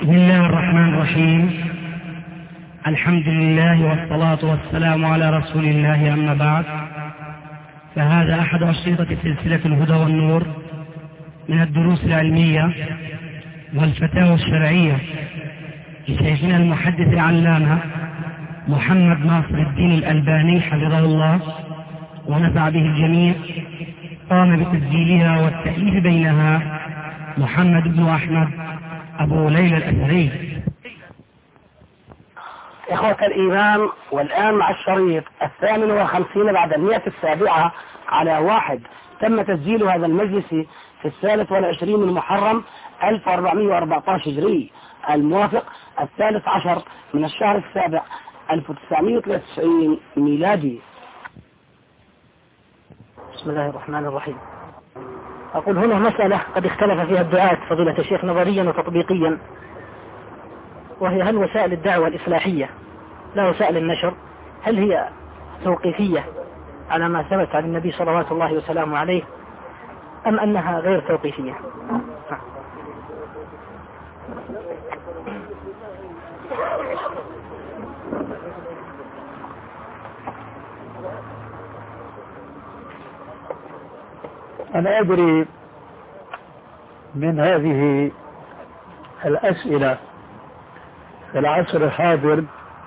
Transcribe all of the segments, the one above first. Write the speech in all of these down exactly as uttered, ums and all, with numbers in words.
بسم الله الرحمن الرحيم. الحمد لله والصلاة والسلام على رسول الله، أما بعد، فهذا أحد أشرطة سلسلة الهدى والنور من الدروس العلمية والفتاوى الشرعية لشيخنا المحدث العلامة محمد ناصر الدين الألباني حفظه الله ونفع به الجميع. قام بتسجيلها والتأليف بينها محمد بن أحمد أبو ليلى الأثري. إخوة الإيمان، والآن مع الشريط الثامن والخمسين بعد المئة السابعة على واحد. تم تسجيل هذا المجلس في الثالث والعشرين من محرم ألف وأربعمائة وأربعة عشر هجري، الموافق الثالث عشر من الشهر السابع ألف وتسعمائة وثلاثة وتسعين ميلادي. بسم الله الرحمن الرحيم. أقول هنا مسألة قد اختلف فيها الدعاة فضيلة الشيخ نظريا وتطبيقيا، وهي هل وسائل الدعوة الإصلاحية لا وسائل النشر هل هي توقيفية على ما ثبت عن النبي صلوات الله وسلامه عليه، أم أنها غير توقيفية؟ أنا أدري من هذه الأسئلة في العصر الحاضر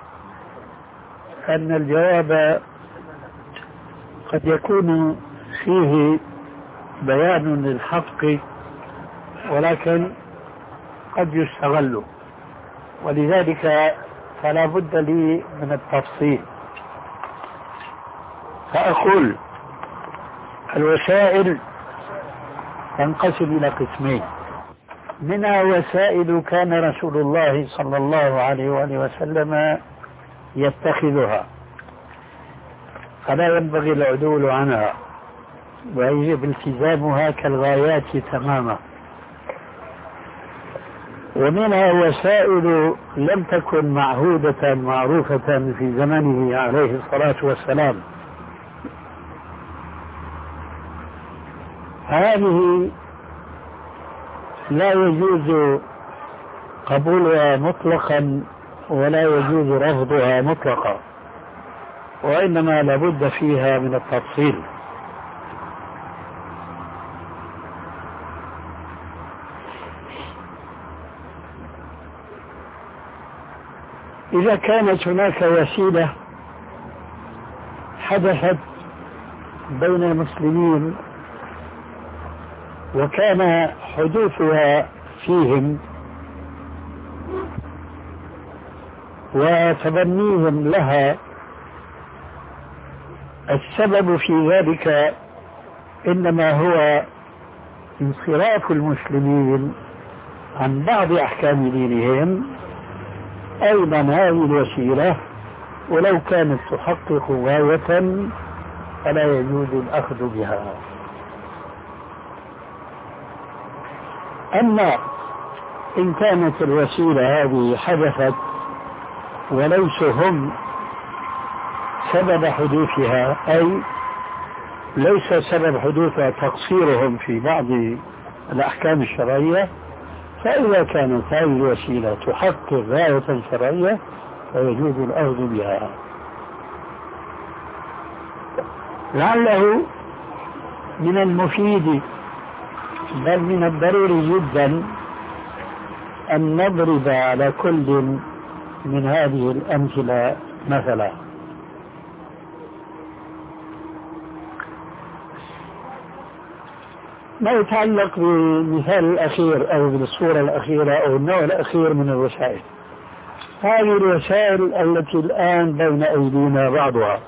أن الجواب قد يكون فيه بيان للحق، ولكن قد يستغل، ولذلك فلا بد لي من التفصيل. فأقول الوسائل تنقسم إلى قسمين. منها وسائل كان رسول الله صلى الله عليه وآله وسلم يتخذها فلا ينبغي العدول عنها، ويجب التزامها كالغايات تماما. ومنها وسائل لم تكن معهودة معروفة في زمنه عليه الصلاة والسلام، هذه لا يجوز قبولها مطلقا ولا يجوز رفضها مطلقا، وإنما لابد فيها من التفصيل. إذا كانت هناك وسيلة حدثت بين المسلمين وكان حدوثها فيهم وتبنيهم لها السبب في ذلك إنما هو انصراف المسلمين عن بعض أحكام دينهم، أيضا هذه الوسيلة ولو كانت تحقق غاية فلا يجوز الأخذ بها. أما إن كانت الوسيلة هذه حدثت وليس هم سبب حدوثها، أي ليس سبب حدوثها تقصيرهم في بعض الأحكام الشرعية، فإذا كانت هذه الوسيلة تحقق غاية شرعية فيجوز الأخذ بها. لعله من المفيد بل من الضروري جدا أن نضرب على كل من هذه الأمثلة مثلا. ما يتعلق بالمثال الأخير أو بالصورة الأخيرة أو النوع الأخير من الوسائل، هذه الوسائل التي الآن بين أيدينا بعضها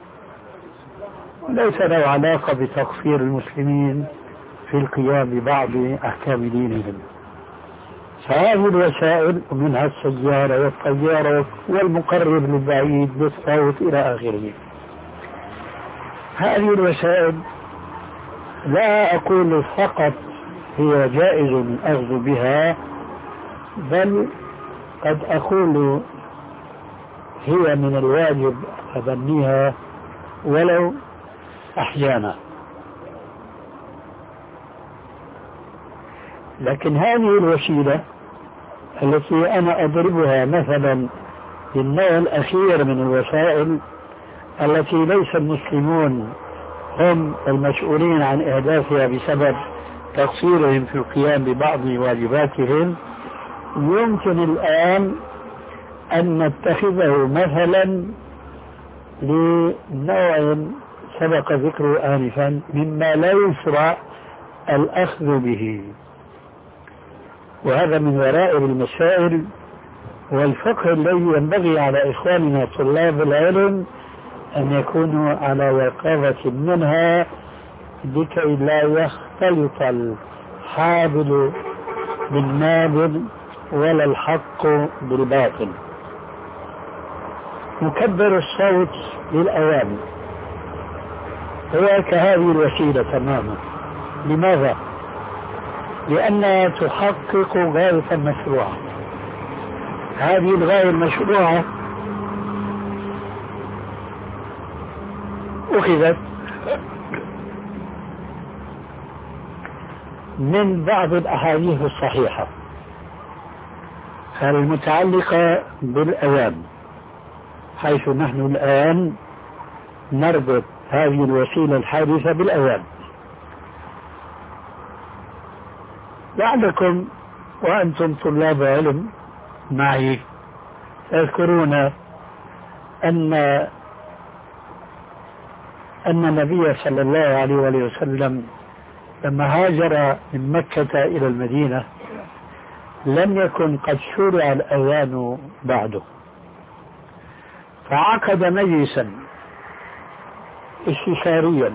ليس له علاقة بتكفير المسلمين في القيام ببعض أحكام دينهم، فهذه الوسائل منها السيارة والطيارة والمقرب للبعيد بالصوت إلى آخره. هذه الوسائل لا أقول فقط هي جائز الأخذ بها، بل قد أقول هي من الواجب تبنيها ولو أحيانا. لكن هذه الوسيلة التي أنا أضربها مثلا للنوع الأخير من الوسائل التي ليس المسلمون هم المسؤولين عن إحداثها بسبب تقصيرهم في القيام ببعض واجباتهم، يمكن الآن أن نتخذه مثلا لنوع سبق ذكره آنفا مما لا يشرع الأخذ به، وهذا من ورائع المسائل والفقه الذي ينبغي على إخواننا طلاب العلم أن يكونوا على يقظة منها لكي لا يختلط الحابل بالنابل ولا الحق بالباطل. مكبر الصوت للأوامر هو كهذه الوسيلة تماما. لماذا؟ لأنها تحقق غاية مشروعة. هذه الغاية المشروعة أخذت من بعض الأحاديث الصحيحة المتعلقة بالأوامر، حيث نحن الآن نربط هذه الوسيلة الحادثة بالأوامر. لعلكم وأنتم طلاب علم معي تذكرون أن أن النبي صلى الله عليه وسلم لما هاجر من مكة إلى المدينة لم يكن قد شرع الأذان بعده، فعقد مجلسا استشاريا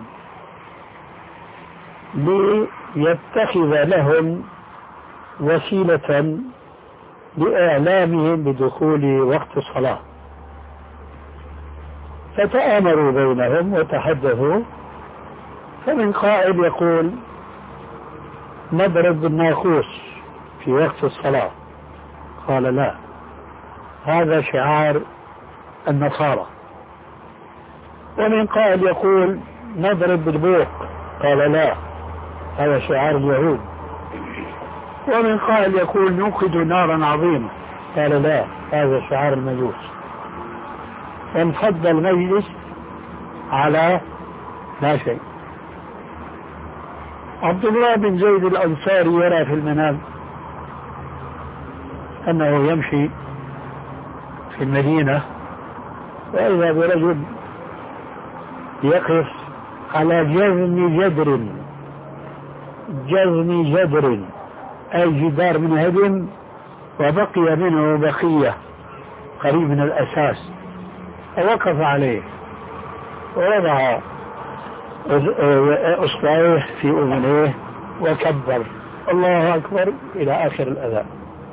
ليتخذ لهم وسيلة لإعلامهم بدخول وقت الصلاة. فتآمروا بينهم وتحدثوا، فمن قائل يقول نضرب بالناقوس في وقت الصلاة، قال لا، هذا شعار النصارى. ومن قائل يقول نضرب بالبوق، قال لا، هذا شعار اليهود. ومن قائل يقول نوقد نارا عظيمة، قال لا، هذا شعار المجوس. فانفض المجلس على لا شيء. عبد الله بن زيد الأنصاري يرى في المنام أنه يمشي في المدينة وإذا برجل يقف على جذم جدر جذم جدر أي جدار من هدم وبقي منه بقية قريب من الأساس، فوقف عليه ووضع أصبعيه في أذنيه وكبر الله أكبر إلى آخر الأذان،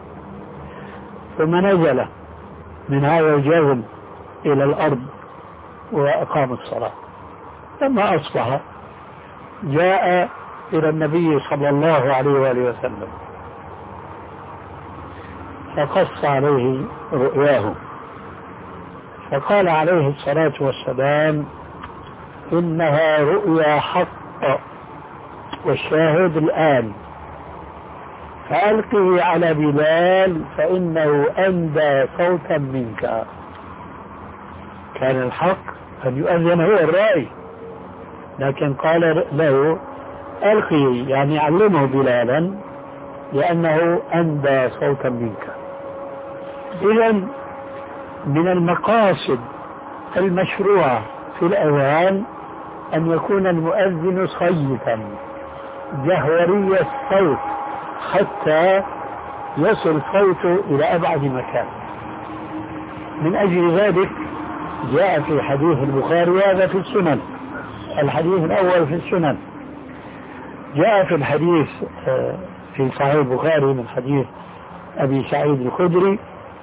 ثم نزل من هذا الجذم إلى الأرض وأقام الصلاة. لما أصبح جاء إلى النبي صلى الله عليه وآله وسلم فقص عليه رؤياه، فقال عليه الصلاة والسلام إنها رؤيا حق والشاهد الآن، فألقه على بلال فإنه أندى صوتا منك. كان الحق أن يؤذن هو الرأي، لكن قال له ألقه يعني علمه بلالا لأنه أندى صوتا منك. إذن من المقاصد المشروعة في الأذان أن يكون المؤذن صيتا جهوري الصوت حتى يصل صوته إلى أبعد مكان. من أجل ذلك جاء في حديث البخاري، وهذا في السنن، الحديث الأول في السنن، جاء في الحديث في صحيح البخاري من حديث أبي سعيد الخدري،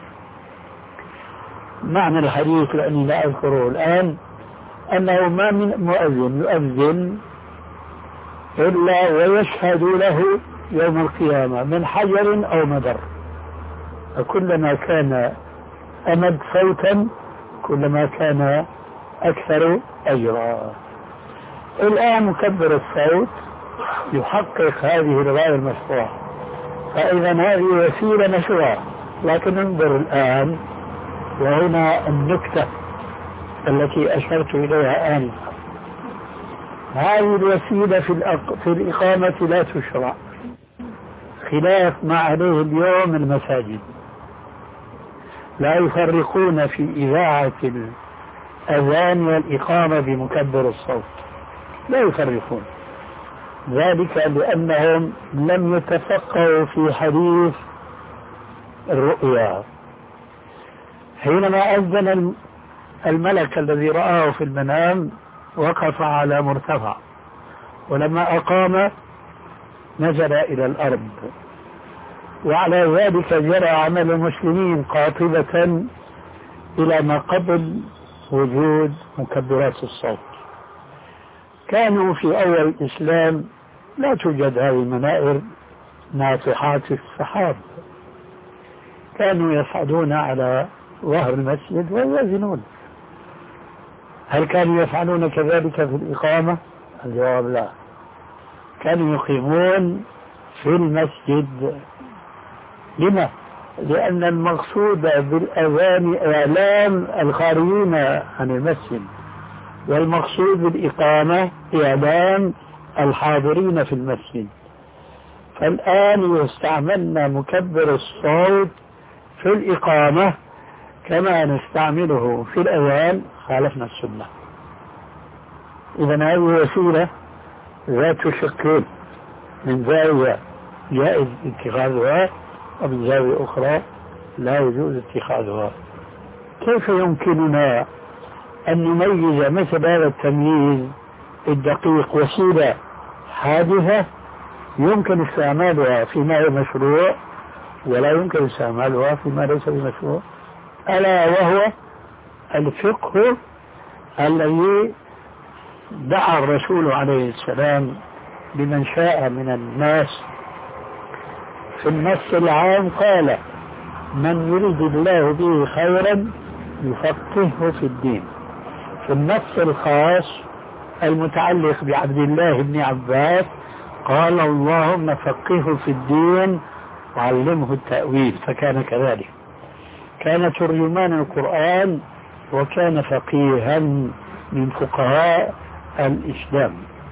معنى الحديث لأني لا أذكره الآن، أنه ما من مؤذن يؤذن إلا ويشهد له يوم القيامة من حجر أو مدر، فكلما كان أمد صوتا كلما كان أكثر أجرا. الآن مكبر الصوت يحقق هذه الغاية المشروعة، فإذا هذه وسيلة مشروعة لكن انظر الآن، وهنا النكتة التي أشرت إليها آنفا. هذه الوسيلة في, الأق... في الإقامة لا تشرع، خلاف ما عليه اليوم المساجد، لا يفرقون في إذاعة الأذان والإقامة بمكبر الصوت، لا يفرقون، ذلك لأنهم لم يتفقهوا في حديث الرؤيا. حينما أذن الملك الذي رآه في المنام وقف على مرتفع، ولما أقام نزل إلى الأرض، وعلى ذلك جرى عمل المسلمين قاطبة إلى ما قبل وجود مكبرات الصوت. كانوا في أول الإسلام لا توجد هذه المنائر ناطحات السحاب، كانوا يصعدون على ظهر المسجد ويأذنون. هل كانوا يفعلون كذلك في الإقامة؟ الجواب لا، كانوا يقيمون في المسجد. لما؟ لأن المقصود بالأذان إعلام الخارجين عن المسجد، والمقصود بالإقامة إعلام الحاضرين في المسجد. فالآن يستعملنا مكبر الصوت في الإقامة كما نستعمله في الأذان، خالفنا السنة. إذن هذه وسيلة ذات شقين، من زاوية جائز اتخاذها ومن زاوية أخرى لا يجوز اتخاذها. كيف يمكننا أن نميز مثل هذا التمييز الدقيق؟ وسيلة حادثة يمكن استعمالها فيما هو مشروع، ولا يمكن استعمالها فيما ليس بمشروع، ألا وهو الفقه الذي دعا الرسول عليه السلام لمن شاء من الناس. في النص العام قال: من يريد الله به خيرا يفقهه في الدين. في النص الخاص المتعلق بعبد الله بن عباس قال: اللهم فقهه في الدين وعلمه التأويل. فكان كذلك، كان ترجمان القرآن وكان فقيها من فقهاء الإسلام.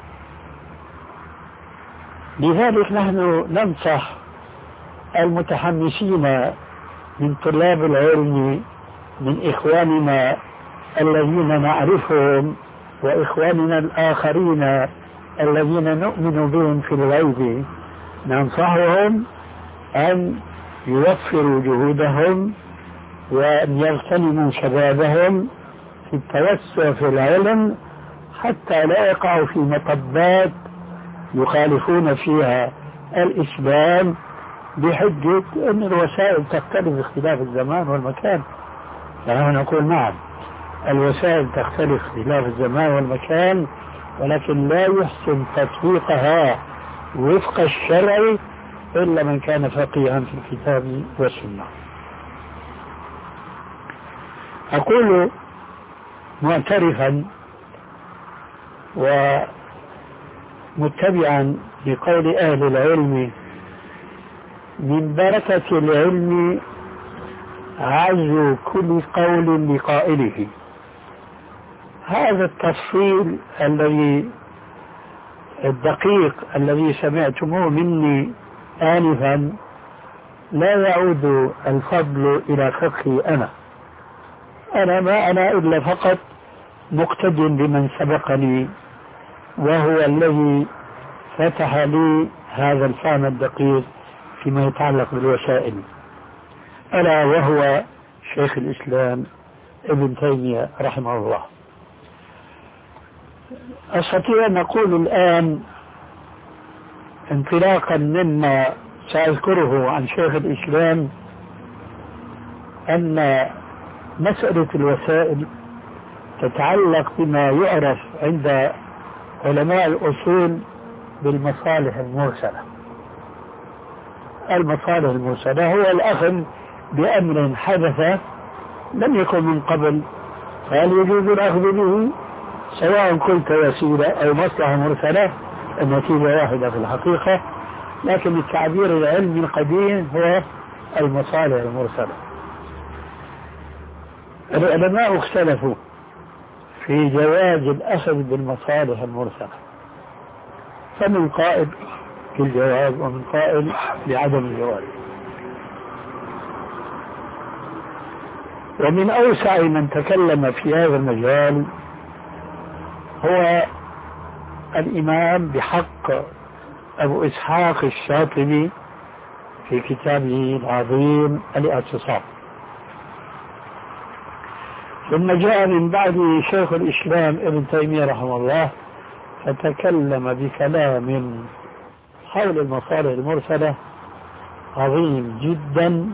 لذلك نحن ننصح المتحمسين من طلاب العلم، من إخواننا الذين نعرفهم وإخواننا الآخرين الذين نؤمن بهم في الغيب، ننصحهم أن يوفروا جهودهم وأن يغتنموا شبابهم في التوسع في العلم، حتى لا يقعوا في مطبات يخالفون فيها الإسلام بحجة أن الوسائل تختلف اختلاف الزمان والمكان. فنحن نقول نعم، الوسائل تختلف اختلاف الزمان والمكان، ولكن لا يحسن تطبيقها وفق الشرع إلا من كان فقيها في الكتاب والسنة. أقول معترفا ومتبعا لقول أهل العلم: من بركة العلم عزو كل قول لقائله. هذا التفصيل الذي الدقيق الذي سمعتموه مني آنفا لا يعود الفضل إلى فقهي أنا، أنا ما أنا إلا فقط مقتد بمن سبقني، وهو الذي فتح لي هذا الفهم الدقيق فيما يتعلق بالوسائل، ألا وهو شيخ الإسلام ابن تيمية رحمه الله. أستطيع أن أقول الآن انطلاقا مما سأذكره عن شيخ الإسلام أن مسألة الوسائل تتعلق بما يعرف عند علماء الأصول بالمصالح المرسلة. المصالح المرسلة هو الأخذ بأمر حدث لم يكن من قبل، فهل يجوز الأخذ به؟ سواء قلت وسيلة أو مصلحة مرسلة النتيجة واحدة في الحقيقة، لكن التعبير العلمي القديم هو المصالح المرسلة. العلماء اختلفوا في جواز الأخذ بالمصالح المرسلة، فمن قائل بالجواز ومن قائل بعدم الجواز. ومن أوسع من تكلم في هذا المجال هو الإمام بحق أبو إسحاق الشاطبي في كتابه العظيم الاعتصام. ثم جاء من بعده شيخ الإسلام ابن تيمية رحمه الله فتكلم بكلام حول المصالح المرسلة عظيم جدا،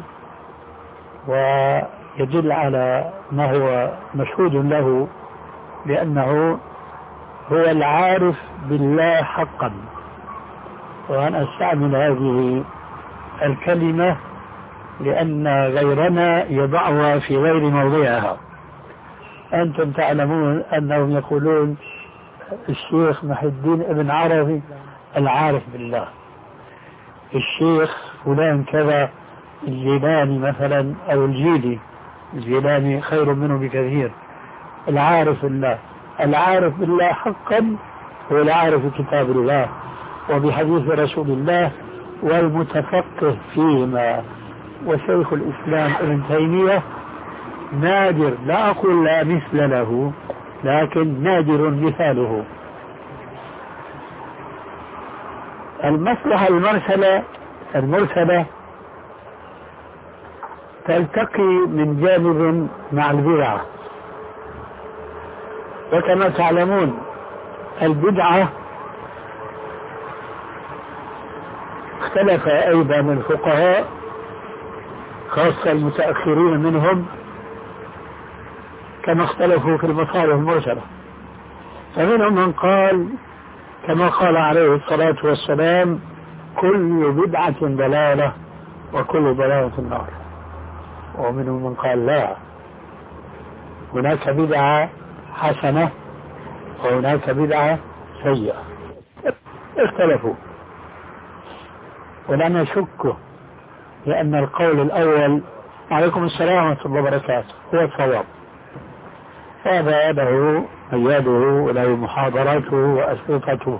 ويدل على ما هو مشهود له لأنه هو العارف بالله حقا. وأنا أستعمل هذه الكلمة لأن غيرنا يضعها في غير موضعها. أنتم تعلمون أنهم يقولون الشيخ محي الدين ابن عربي العارف بالله، الشيخ فلان كذا الجيلاني مثلا أو الجيلي، الجيلاني خير منه بكثير، العارف بالله. العارف بالله حقا هو العارف بكتاب الله وبحديث رسول الله والمتفقه فيما. وشيخ الإسلام ابن تيمية نادر، لا أقول لا مثل له، لكن نادر مثاله. المصلحة المرسلة المرسلة تلتقي من جانب مع البدعة، وكما تعلمون البدعة اختلف أيضا الفقهاء خاصة المتأخرين منهم كما اختلفوا في المصالح المرسلة. فمنهم من قال كما قال عليه الصلاة والسلام كل بدعة ضلالة وكل ضلالة في النار. ومنهم من قال لا، هناك بدعة حسنة وهناك بدعة سيئة. اختلفوا، ولا نشك لأن القول الأول عليكم السلام ورحمة الله وبركاته هو الصواب. هذا له أياده وله محاضراته وأسئلته.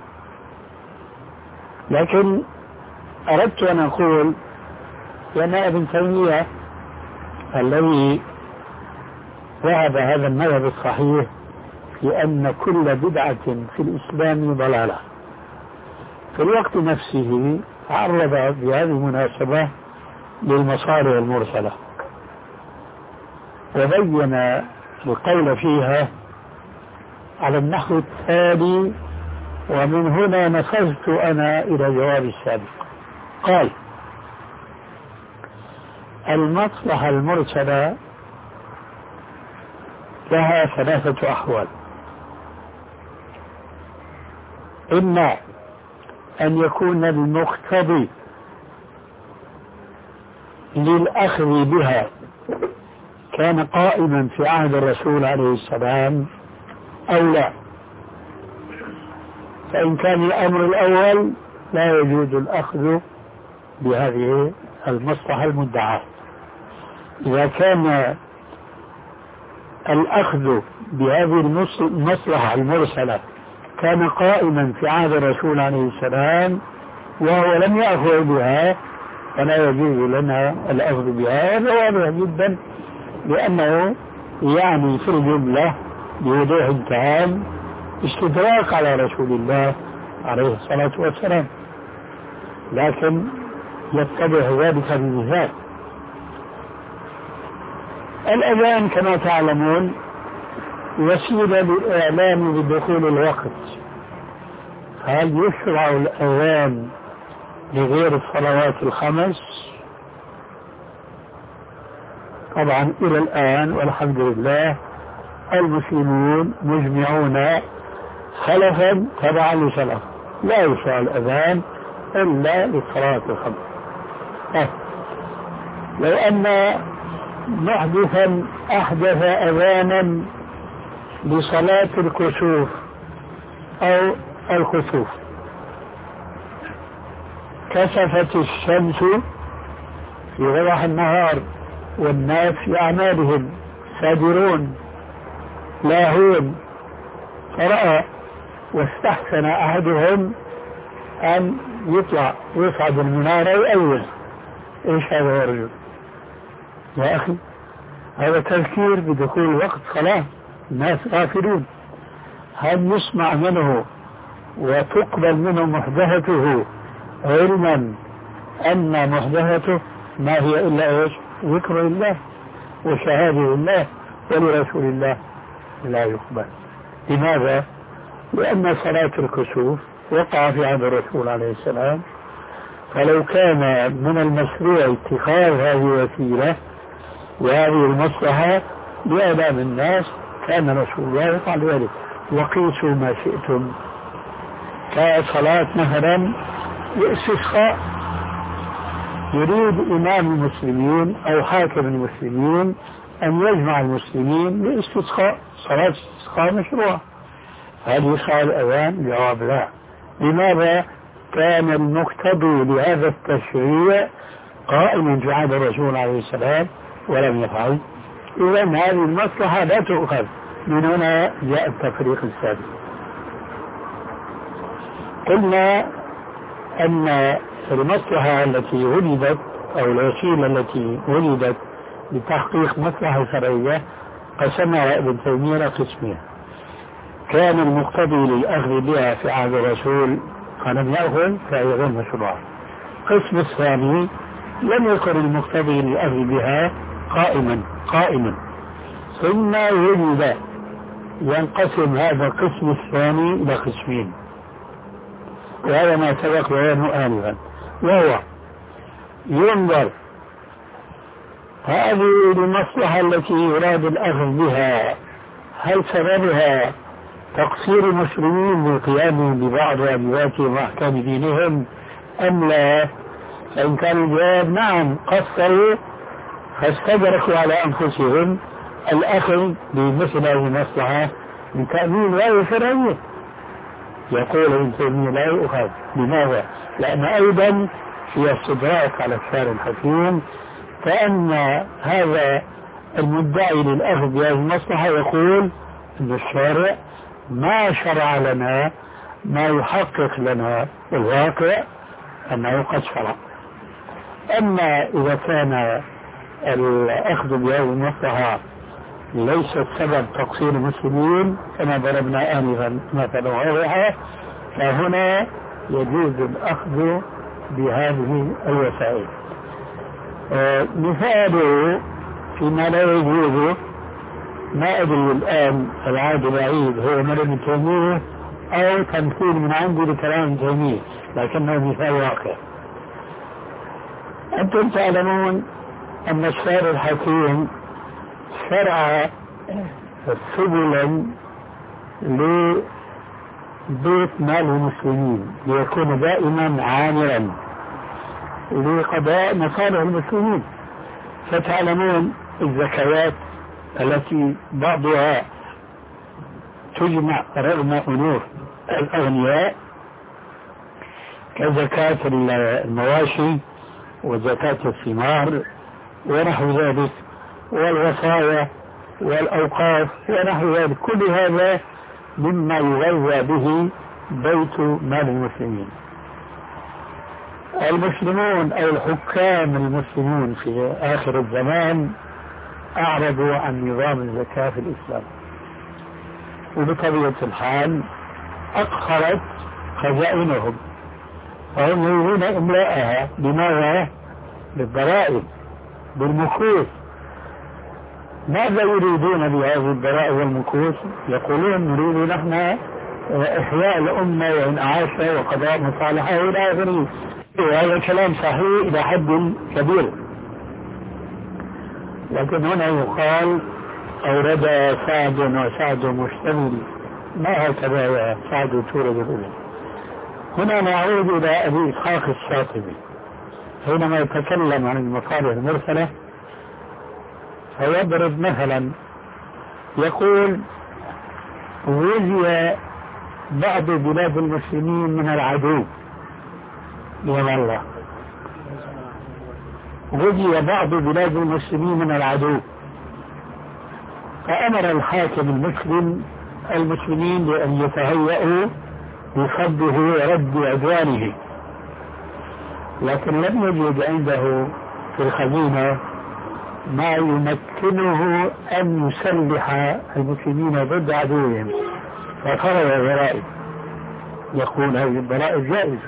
لكن أردت أن أقول لأن ابن تيمية الذي وهب هذا المذهب الصحيح في أن كل بدعة في الإسلام ضلالة، في الوقت نفسه عرض بهذه المناسبة للمصالح المرسلة وبين القول فيها على النحو التالي، ومن هنا نفذت أنا إلى جواب السابق. قال المصلحة المرسلة لها ثلاثة أحوال: إما أن يكون المقتضي للأخذ بها كان قائما في عهد الرسول عليه السلام أو لا. فإن كان الأمر الأول لا يجوز الأخذ بهذه المصلحة المدعاة. إذا كان الأخذ بهذه المصلحة المرسلة كان قائما في عهد الرسول عليه السلام وهو لم يأخذ بها فلا يجوز لنا الأخذ بها. هذا واضح جدا، لأنه يعني في الجملة بوضوح تام استدراك على رسول الله عليه الصلاة والسلام، لكن يتضح ذلك بمثال. الأذان كما تعلمون وسيلة للإعلام بدخول الوقت. هل يشرع الأذان لغير الصلوات الخمس؟ طبعا إلى الآن والحمد لله المسلمون مجمعون خلفا تبعا لسلف لا يشرع الأذان إلا للصلوات الخمس. أه. لو أن محدثا أحدث أذانا لصلاة الكسوف أو الخسوف، كسفت الشمس في وضح النهار والناس في أعمالهم سادرون لاهون، فرأى واستحسن أحدهم أن يطلع ويصعد المنارة ويأول. إيش هذا يا رجل؟ يا أخي هذا تذكير بدخول وقت صلاة، الناس غافلون. هل يسمع منه وتقبل منه محدثته علما أن محدثته ما هي إلا إيش؟ ذكر الله وشهادة الله ولرسول الله لا يقبل. لماذا؟ لأن صلاة الكسوف وقع في عهد الرسول عليه السلام، فلو كان من المشروع اتخاذ هذه الوسيلة وهذه المصلحة لإعلام الناس كان رسول الله يفعل ذلك. وقيسوا ما شئتم، كصلاة مثلا الاستسقاء، يريد إمام المسلمين أو حاكم المسلمين أن يجمع المسلمين لاستسقاء، صلاة الاستسقاء مشروع. هل يشرع الأذان؟ جواب لا. لماذا؟ كان المقتضي لهذا التشريع قائما في عهد الرسول عليه السلام ولم يفعل. إذا هذه المصلحة لا تؤخذ. من هنا جاء التفريق الثالث. قلنا أن المصلحة التي ولدت أو الوسيلة التي ولدت لتحقيق مصلحة شرعية قسمها ابن تيمية قسمين. كان المقتضي للأخذ بها في عهد الرسول فلم يأخذ فهي غير مشروعة. القسم الثاني لم يكن المقتضي للأخذ بها قائما قائما ثم وجد. ينقسم هذا القسم الثاني إلى قسمين، وهذا ما سبق بيانه آنفا، وهو ينظر هذه المصلحة التي يراد الأخذ بها هل سببها تقصير المسلمين بالقيام ببعض واجباتهم وأحكام دينهم أم لا؟ فإن كان الجواب نعم قصروا فاستدركوا على أنفسهم الأخذ بمثل هذه المصلحة من تأمين غير شرعية، يقول ابن تيمية لا يؤخذ. لماذا؟ لأن أيضا في استدراك على الشارع الحكيم، كأن هذا المدعي للأخذ بهذه المصلحة يقول أن الشارع ما شرع لنا ما يحقق لنا الواقع أنه قد شرع. أما إذا كان الأخذ بهذه المصلحة ليس سبب تقصير المسلمين كما ضربنا آنفا مثلا واضحة، فهنا يجوز الأخذ بهذه الوسائل. آه مثاله فيما لا يجوز ما أدري الآن العاد العيد هو من ابن تيمية أو تمثيل من عندي لكلام ابن تيمية، لكنه مثال واقع. أنتم تعلمون أن الشارع الحكيم شرع سبلا لبيت مال المسلمين ليكون دائما عامرا لقضاء مصالح المسلمين. فتعلمون الزكوات التي بعضها تجمع رغم أنوف الأغنياء كزكاة المواشي وزكاة الثمار ونحو ذلك والوصايا والأوقاف ونحو ذلك، كل هذا مما يغذى به بيت مال المسلمين. المسلمون أو الحكام المسلمون في آخر الزمان أعرضوا عن نظام الزكاة في الإسلام، وبطبيعة الحال أقهرت خزائنهم وهم يريدون إملاءها. بماذا؟ بالضرائب بالمكوس. ماذا يريدون بهذه الضرائب والمكوس؟ يقولون نريد نحن إحياء الأمة وإنعاشها وقضاء مصالحها إلى آخره. وهذا كلام صحيح إلى حد كبير، لكن هنا يقال أورد سعد وسعد مشتمل، ما هكذا يا سعد تورد الأولى. هنا نعود إلى أبي إسحاق الشاطبي حينما يتكلم عن المصالح المرسلة فيضرب مثلا يقول غزي بعض بلاد المسلمين من العدو من الله غزي بعض بلاد المسلمين من العدو، فأمر الحاكم المسلم المسلمين بأن يتهيئوا لصده ورد عدوانه، لكن لم يجد عنده في الخزينة ما يمكنه أن يسلح المسلمين ضد عدوهم، ففرض الضرائب. يقول هذه الضرائب جائزة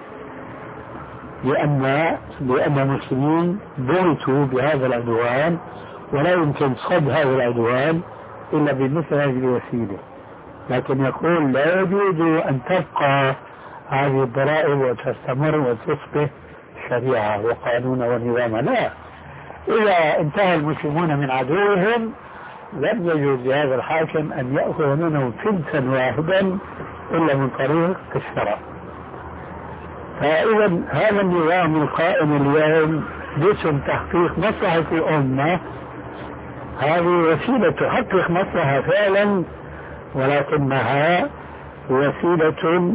لأن لأن المسلمين بغتوا بهذا العدوان، ولا يمكن صد هذا العدوان إلا بمثل هذه الوسيلة. لكن يقول لا يجوز أن تبقى هذه الضرائب وتستمر وتصبح شريعة وقانونا ونظاما، لا. إذا انتهى المسلمون من عدوهم لم يجوز لهذا الحاكم أن يأخذ منه فلسا واحدا إلا من طريق الشرع. فإذا هذا النظام القائم اليوم باسم تحقيق مصلحة الأمة، هذه وسيلة تحقق مصلحة فعلا، ولكنها وسيلة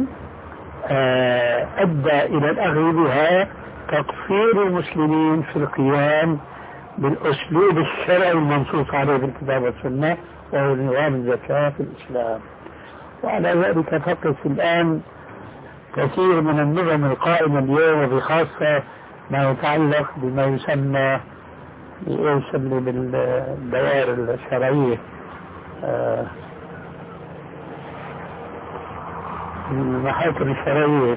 أدى إلى الأخذ بها تقصير المسلمين في القيام بالأسلوب الشرعي المنصوص عليه في الكتاب والسنة، وهو نظام الزكاة في الإسلام. وعلى ذلك تقف الآن كثير من النظم القائمة اليوم، وبخاصة ما يتعلق بما يسمى يسمى بالدوائر الشرعية، آه المحاكم الشرعية،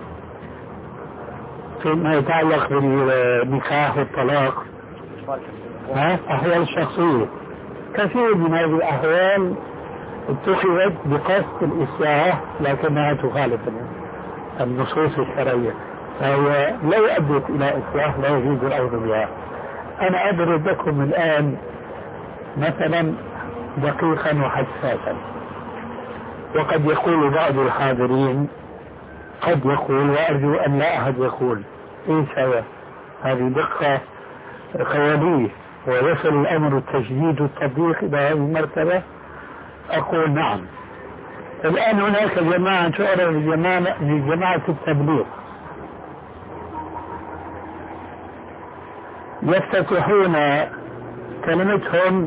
فيما يتعلق بالنكاح والطلاق، أحوال الشخصية. كثير من هذه الأحوال اتخذت بقصد الإصلاح لكنها تخالف النصوص الشرعية، فهي لو أدت إلى إصلاح لا يجوز الأخذ بها. أنا أضرب لكم الآن مثلا دقيقا وحساسا، وقد يقول بعض الحاضرين، قد يقول وأرجو أن لا أحد يقول إيش هذا، هذه دقة خيالية ويصل الأمر التجديد والتطبيق إلى هذه المرتبة. أقول نعم. الآن هناك جماعة تعرف بجماعة التبليغ، يفتتحون كلمتهم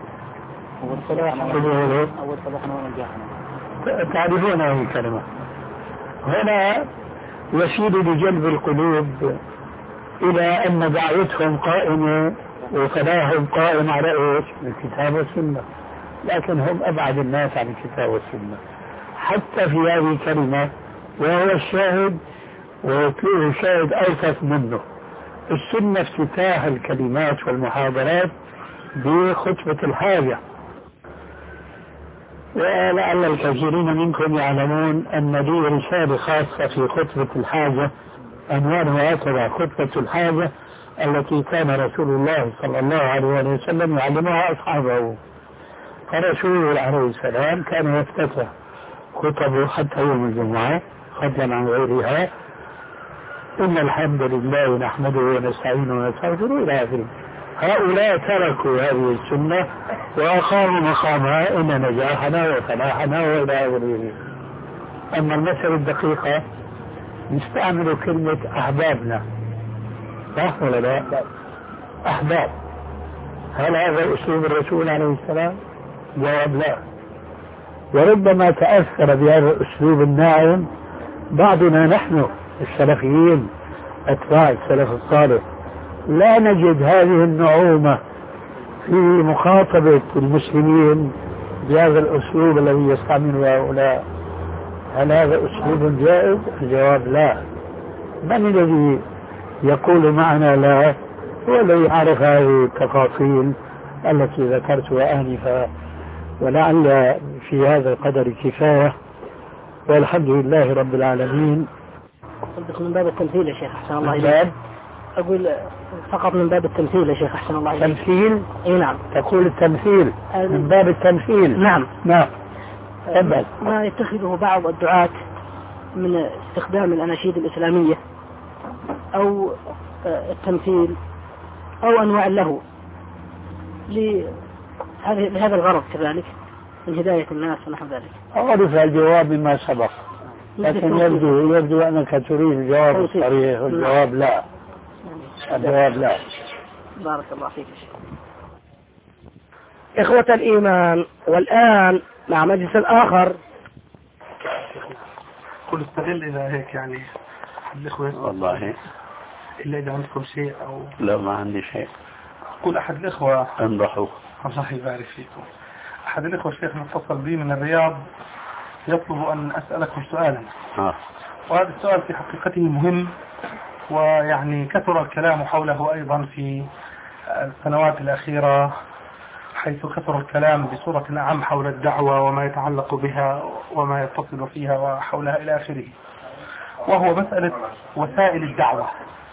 تعرفون هذه الكلمة، هنا يشير بجلب القلوب إلى أن دعوتهم قائمة وفلاحهم قائم على إيش؟ الكتاب والسنة، لكن هم أبعد الناس عن الكتاب والسنة حتى في هذه الكلمة، وهو الشاهد ويكون الشاهد أوثق منه. السنة افتتاح الكلمات والمحاضرات بخطبة الحاجة، ولعل الكثيرين منكم يعلمون أن لي رسالة خاصة في خطبة الحاجة عنوانها هكذا: خطبة الحاجة التي كان رسول الله صلى الله عليه وسلم يعلمها أصحابه. فرسوله عليه السلام كان يفتتح خطبه حتى يوم الجمعة فضلا عن غيرها: إن الحمد لله نحمده ونستعينه ونستغفره إلى آخره. هؤلاء تركوا هذه السنة وأقاموا مقامها إن نجاحنا وفلاحنا وإلى آخره. أما المسألة الدقيقة نستعمل كلمة أحبابنا، صح ولا لا؟ أحباب، هل هذا أسلوب الرسول عليه السلام؟ جواب لا. وربما تأثر بهذا الأسلوب الناعم بعضنا نحن السلفيين أتباع السلف الصالح، لا نجد هذه النعومة في مخاطبة المسلمين بهذا الأسلوب الذي يستعمله هؤلاء. هل هذا أسلوب جائز؟ الجواب لا. من الذي يقول معنا لا؟ هو الذي يعرف هذه التفاصيل التي ذكرتها آنفا، ولعل في هذا القدر كفاية، والحمد لله رب العالمين. أصدق من باب التمثيل يا شيخ أحسن الله إليك. أقول فقط من باب التمثيل يا شيخ أحسن الله إليك. تمثيل؟ أي نعم. تقول التمثيل من باب التمثيل؟ نعم نعم. ما يتخذه بعض الدعاة من استخدام الأناشيد الإسلامية أو التمثيل أو أنواع له لهذا الغرض كذلك من هداية الناس ونحو ذلك. أعرف الجواب مما سبق، لكن يبدو يبدو أنك تريد الجواب الصريح، والجواب لا. الجواب لا. بارك الله فيك شيخ. إخوة الإيمان، والآن مع مجلس آخر. قل استغل إذا هيك يعني الإخوة. والله إلا إذا عندكم شيء أو لا ما عندي شيء. قل أحد الإخوة انضحوا. الله يبارك فيكم. أحد الإخوة الشيخ متصل بي من الرياض يطلب أن أسألكم سؤالا. آه. وهذا السؤال في حقيقته مهم، ويعني كثر الكلام حوله أيضا في السنوات الأخيرة، حيث كثر الكلام بصورة أعم حول الدعوة وما يتعلق بها وما يتصل فيها وحولها إلى آخره، وهو مسألة وسائل الدعوة.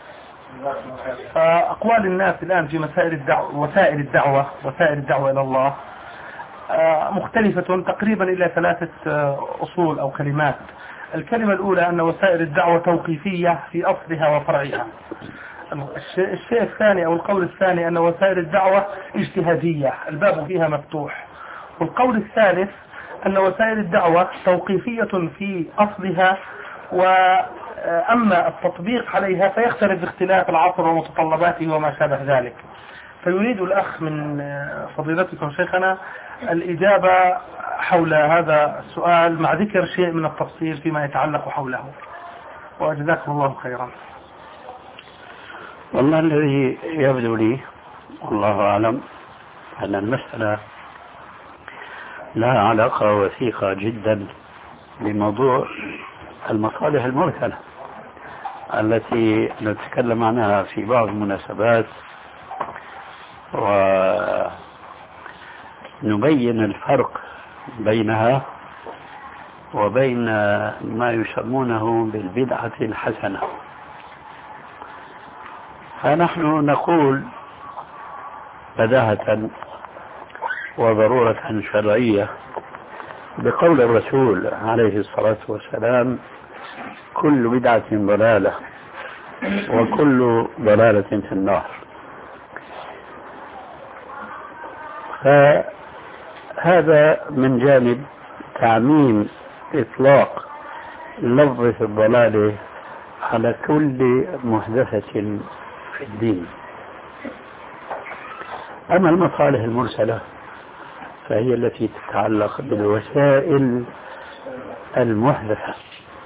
فأقوال الناس الآن في مسائل الدعوة وسائل الدعوة وسائل الدعوة إلى الله مختلفة تقريبا إلى ثلاثة أصول أو كلمات. الكلمة الأولى أن وسائل الدعوة توقيفية في أصلها وفرعها. الشيء الثاني أو القول الثاني أن وسائل الدعوة اجتهادية، الباب فيها مفتوح. والقول الثالث أن وسائل الدعوة توقيفية في أصلها، وأما التطبيق عليها فيختلف باختلاف العصر ومتطلباته وما شابه ذلك. فيريد الأخ من فضيلتكم شيخنا الإجابة حول هذا السؤال مع ذكر شيء من التفصيل فيما يتعلق حوله، وجزاكم الله خيرا. والله الذي يبدو لي والله أعلم أن المسألة لها علاقة وثيقة جدا بموضوع المصالح المرسلة التي نتكلم عنها في بعض المناسبات، ونبين الفرق بينها وبين ما يسمونه بالبدعة الحسنة. فنحن نقول بداهة وضرورة شرعية بقول الرسول عليه الصلاة والسلام: كل بدعة ضلالة وكل ضلالة في النار. فهذا من جانب تعميم إطلاق لفظ الضلال على كل محدثة في الدين. أما المصالح المرسلة فهي التي تتعلق بالوسائل المحدثة.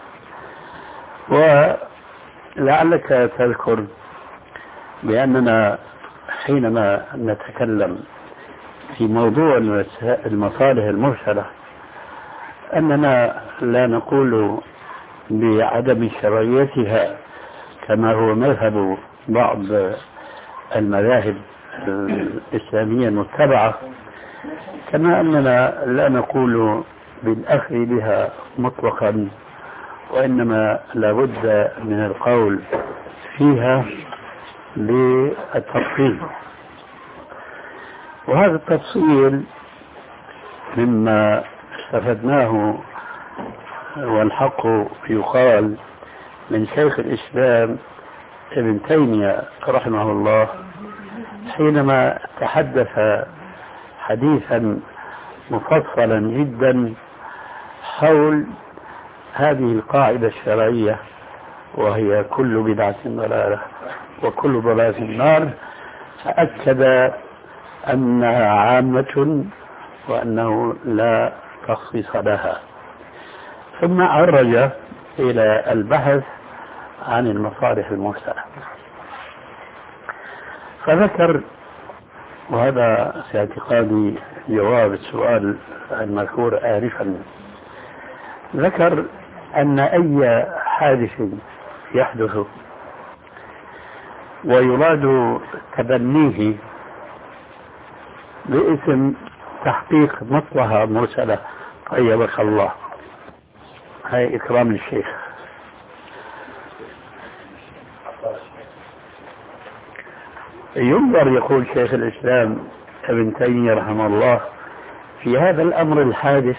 ولعلك تذكر بأننا حينما نتكلم في موضوع المصالح المرسلة أننا لا نقول بعدم شرعيتها كما هو مذهب بعض المذاهب الإسلامية المتبعة، كما أننا لا نقول بالأخذ بها مطلقا، وإنما لابد من القول فيها بالتفصيل. وهذا التفصيل مما استفدناه والحق يقال من شيخ الإسلام ابن تيمية رحمه الله حينما تحدث حديثا مفصلا جدا حول هذه القاعدة الشرعية، وهي كل بدعة ضلالة وكل ضلالة في النار، فأكد أنها عامة وأنه لا تخصيص لها، ثم عرج إلى البحث عن المصالح المرسلة فذكر، وهذا في اعتقادي جواب السؤال المذكور آنفا، ذكر أن أي حادث يحدث ويراد تبنيه باسم تحقيق مصلحة مرسلة طيبك الله، هاي إكرام للشيخ، ينظر يقول شيخ الإسلام ابن تيمية رحمه الله في هذا الأمر الحادث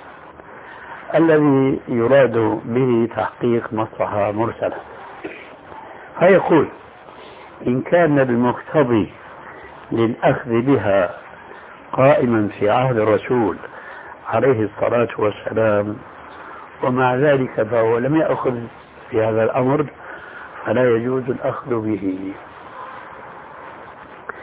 الذي يراد به تحقيق مصلحة مرسلة، فيقول: إن كان المقتضي للأخذ بها قائما في عهد الرسول عليه الصلاة والسلام ومع ذلك فهو لم يأخذ في هذا الأمر فلا يجوز الأخذ به.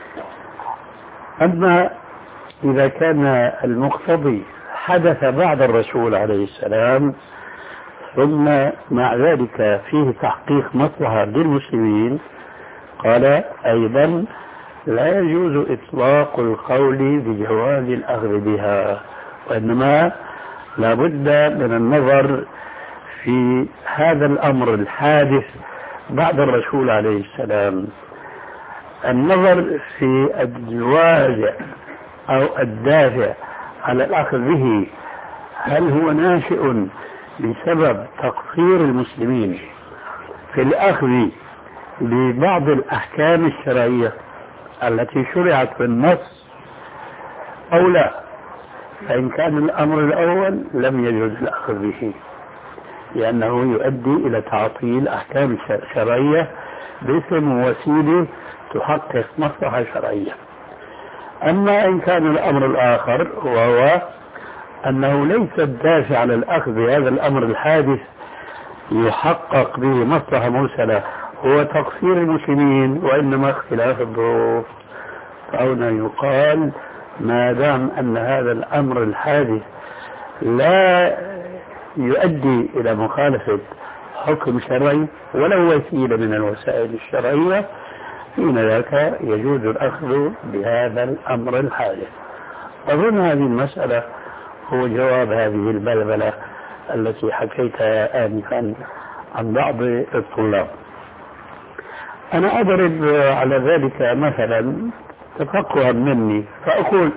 أما إذا كان المقتضي حدث بعد الرسول عليه السلام ثم مع ذلك فيه تحقيق مصلحة للمسلمين، قال أيضا لا يجوز إطلاق القول بجواز الأخذ بها، وإنما لا بد من النظر في هذا الأمر الحادث بعد الرسول عليه السلام، النظر في الجواز أو الدافع على الأخذ به، هل هو ناشئ بسبب تقصير المسلمين في الأخذ ببعض الأحكام الشرعية التي شرعت في النص أو لا؟ فإن كان الأمر الأول لم يجوز الأخذ به، لأنه يؤدي إلى تعطيل أحكام شرعية باسم وسيلة تحقق مصلحة شرعية. أما إن كان الأمر الآخر وهو أنه ليس الدافع على الأخذ بهذا الأمر الحادث يحقق به مصلحة مرسلة هو تقصير المسلمين وإنما اختلاف الظروف، فهنا يقال ما دام أن هذا الأمر الحادث لا يؤدي إلى مخالفة حكم شرعي ولو وسيلة من الوسائل الشرعية، حين ذاك يجوز الأخذ بهذا الأمر الحادث. أظن هذه المسألة هو جواب هذه البلبلة التي حكيتها آنفا عن بعض الطلاب. أنا أضرب على ذلك مثلا تفقها مني فأقول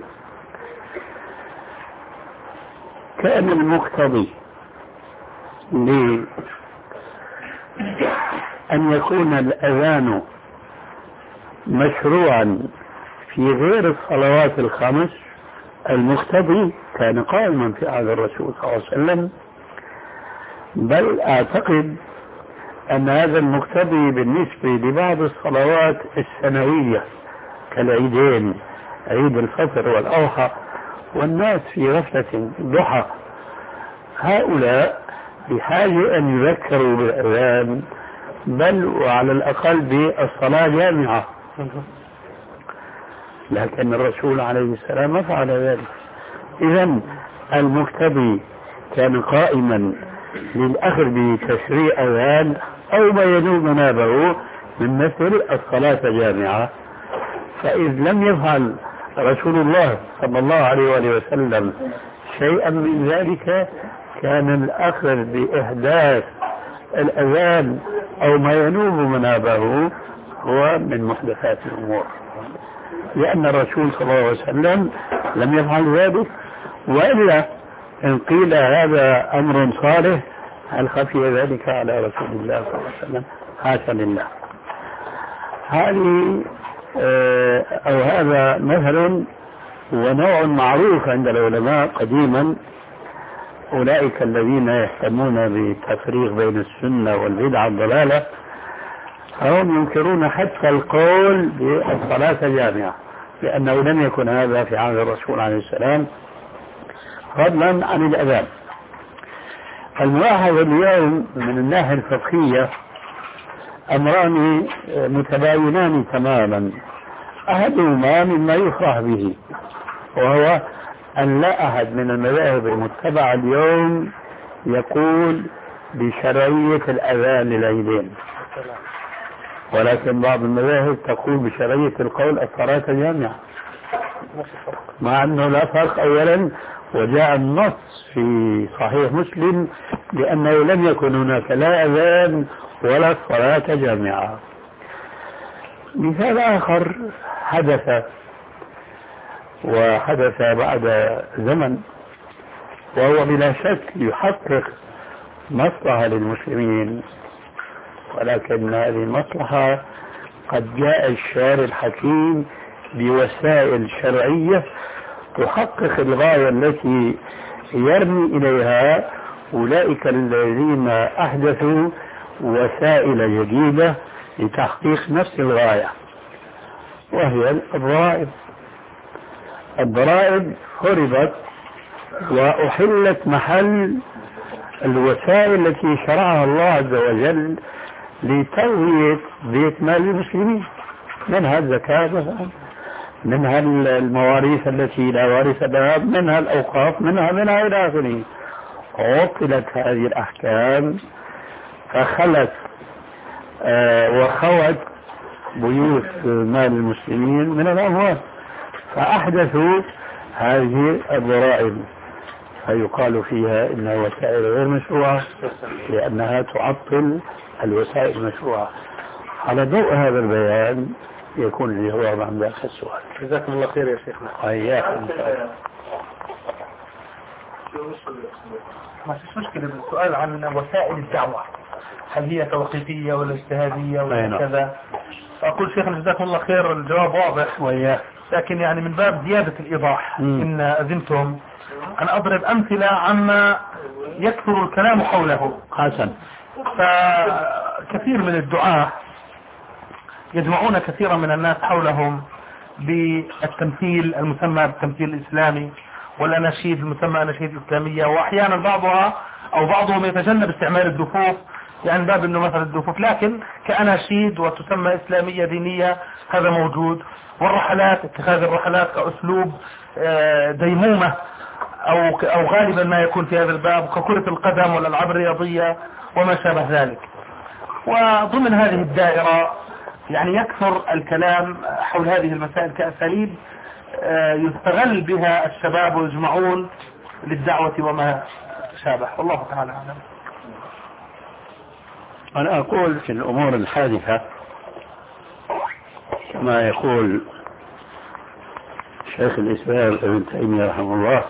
كان المقتضي لأن يكون الأذان مشروعا في غير الصلوات الخمس، المقتضي كان قائما في عهد الرسول صلى الله عليه وسلم، بل أعتقد أن هذا المقتضي بالنسبة لبعض الصلوات السنوية كالعيدين، عيد الفطر والأضحى، والناس في غفلة ضحى، هؤلاء بحاجة أن يذكروا بالأذان بل وعلى الأقل بالصلاة جامعة، لكن الرسول عليه السلام ما فعل ذلك. إذن المقتضي كان قائما للأخذ بتشريع أذان أو ما ينوب منابه من مثل الصلاة جامعة، فإذ لم يفعل رسول الله صلى الله عليه وآله وسلم شيئا من ذلك كان الأخذ بإحداث الأذان أو ما ينوب منابه هو من محدثات الأمور، لأن الرسول صلى الله عليه وسلم لم يفعل ذلك. وإلا إن قيل هذا أمر صالح هل خفي ذلك على رسول الله صلى الله عليه وسلم؟ حاشا لله. هذه أو هذا مثل ونوع معروف عند العلماء قديما، أولئك الذين يهتمون بالتفريق بين السنة والبدعة الضلالة فهم ينكرون حتى القول بالصلاة جامعة، لأنه لم يكن هذا في عهد الرسول عليه السلام، فضلا عن الأذان. الملاحظ اليوم من الناحية الفقهية أمران متباينان تماما، أحدهما مما يفرح به، وهو أن لا أحد من المذاهب المتبعة اليوم يقول بشرعية الأذان للعيدين، ولكن بعض المذاهب تقول بشرعية القول الصلاة جامعة، مع أنه لا فرق. أولا وجاء النص في صحيح مسلم بأنه لم يكن هناك لا أذان ولا صلاة جامعة. مثال آخر حدث وحدث بعد زمن، وهو بلا شك يحقق مصلحة للمسلمين، ولكن هذه المصلحة قد جاء الشارع الحكيم بوسائل شرعية تحقق الغاية التي يرمي إليها أولئك الذين أحدثوا وسائل جديدة لتحقيق نفس الغاية، وهي الضرائب. الضرائب فرضت وأحلت محل الوسائل التي شرعها الله عز وجل لتروية بيت مال المسلمين، منها الزكاة مثلا، منها المواريث التي لا وارث لها، منها الأوقاف، منها منها إلى آخره. عطلت هذه الأحكام فخلت آه وخوت بيوت مال المسلمين من الأموال، فأحدثوا هذه الضرائب، فيقال فيها إنها وسائل غير مشروعة لأنها تعطل الوسائل المشروعة. على ضوء هذا البيان يكون الجواب عن ذاك السؤال. جزاكم الله خير يا شيخنا. وإياكم. ما فيش مشكلة بالسؤال عن وسائل الدعوة، هل هي توقيفية ولا اجتهادية ولا كذا؟ أقول شيخنا جزاكم الله خير، الجواب واضح، وإياك. لكن يعني من باب زيادة الإيضاح مم. إن أذنتم أن أضرب أمثلة عما يكثر الكلام حوله. حسن. فكثير من الدعاة يجمعون كثيرا من الناس حولهم بالتمثيل المسمى بالتمثيل الإسلامي والأناشيد المسمى أناشيد إسلامية، وأحيانا بعضها أو بعضهم يتجنب استعمال الدفوف، يعني باب أنه مثلا الدفوف لكن كأناشيد وتسمى إسلامية دينية، هذا موجود. والرحلات، اتخاذ الرحلات كأسلوب ديمومة أو أو غالبا ما يكون في هذا الباب، ككرة القدم والألعاب الرياضية وما شابه ذلك. وضمن هذه الدائرة يعني يكثر الكلام حول هذه المسائل كأساليب يستغل بها الشباب ويجمعون للدعوة وما شابه، والله تعالى أعلم. أنا أقول في الأمور الحادثة كما يقول شيخ الإسلام ابن تيمية رحمه الله: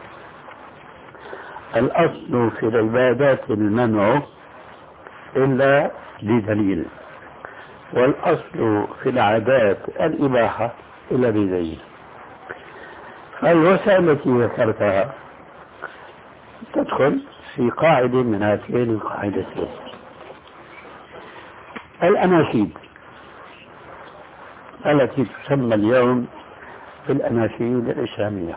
الأصل في العبادات المنع إلا بدليل، والأصل في العادات الإباحة إلا بدليل. فالوسائل التي ذكرتها تدخل في قاعدة من هاتين القاعدتين. الأناشيد التي تسمى اليوم بالأناشيد الإسلامية،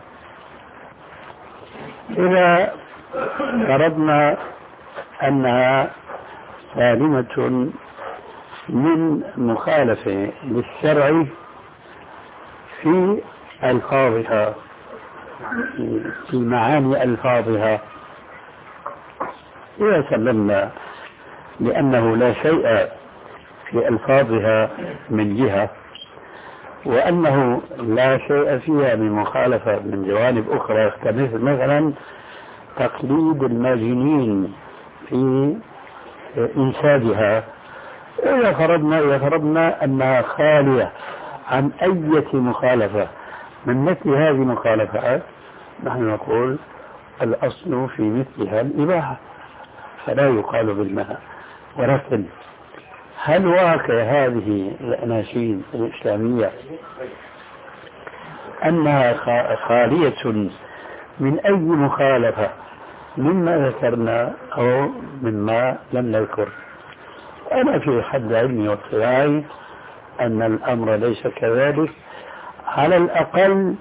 إذا فرضنا أنها سالمة من مخالفة للشرع في ألفاظها، في معاني ألفاظها، إذا سلمنا لأنه لا شيء في ألفاظها من جهة، وأنه لا شيء فيها من مخالفة من جوانب أخرى، كمثل مثلا تقليد الماجنين في إنشادها، إذا فرضنا إذا فرضنا أنها خالية عن أي مخالفة من مثل هذه المخالفات، نحن نقول الأصل في مثلها الإباحة، فلا يقال بالمنع. ولكن هل واقع هذه الأناشيد الإسلامية أنها خالية من أي مخالفة مما ذكرنا أو مما لم نذكر؟ أنا في حد علمي واطلاعي أن الأمر ليس كذلك. على الأقل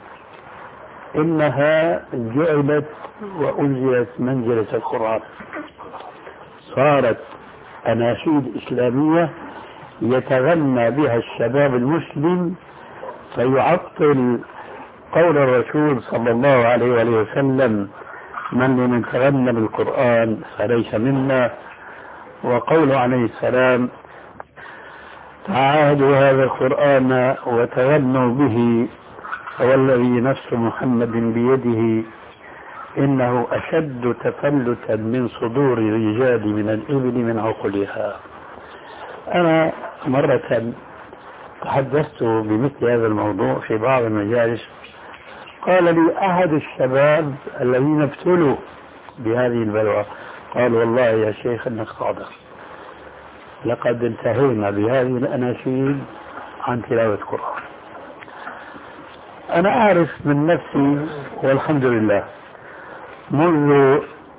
إنها جعلت وأنزلت منزلة القرآن، صارت أناشيد إسلامية يتغنى بها الشباب المسلم، فيعطل قول الرسول صلى الله عليه وآله وسلم: من لم يتغنى بالقرآن فليس منا، وقوله عليه السلام: تعاهدوا هذا القرآن وتغنوا به، فوالذي نفس محمد بيده إنه أشد تفلتا من صدور الرجال من الإبل من عقلها. أنا مرة تحدثت بمثل هذا الموضوع في بعض المجالس، قال لي أحد الشباب الذين ابتلوا بهذه البلوى، قال: والله يا شيخ إنك صادق، لقد انتهينا بهذه الأناشيد عن تلاوة القرآن. أنا أعرف من نفسي والحمد لله منذ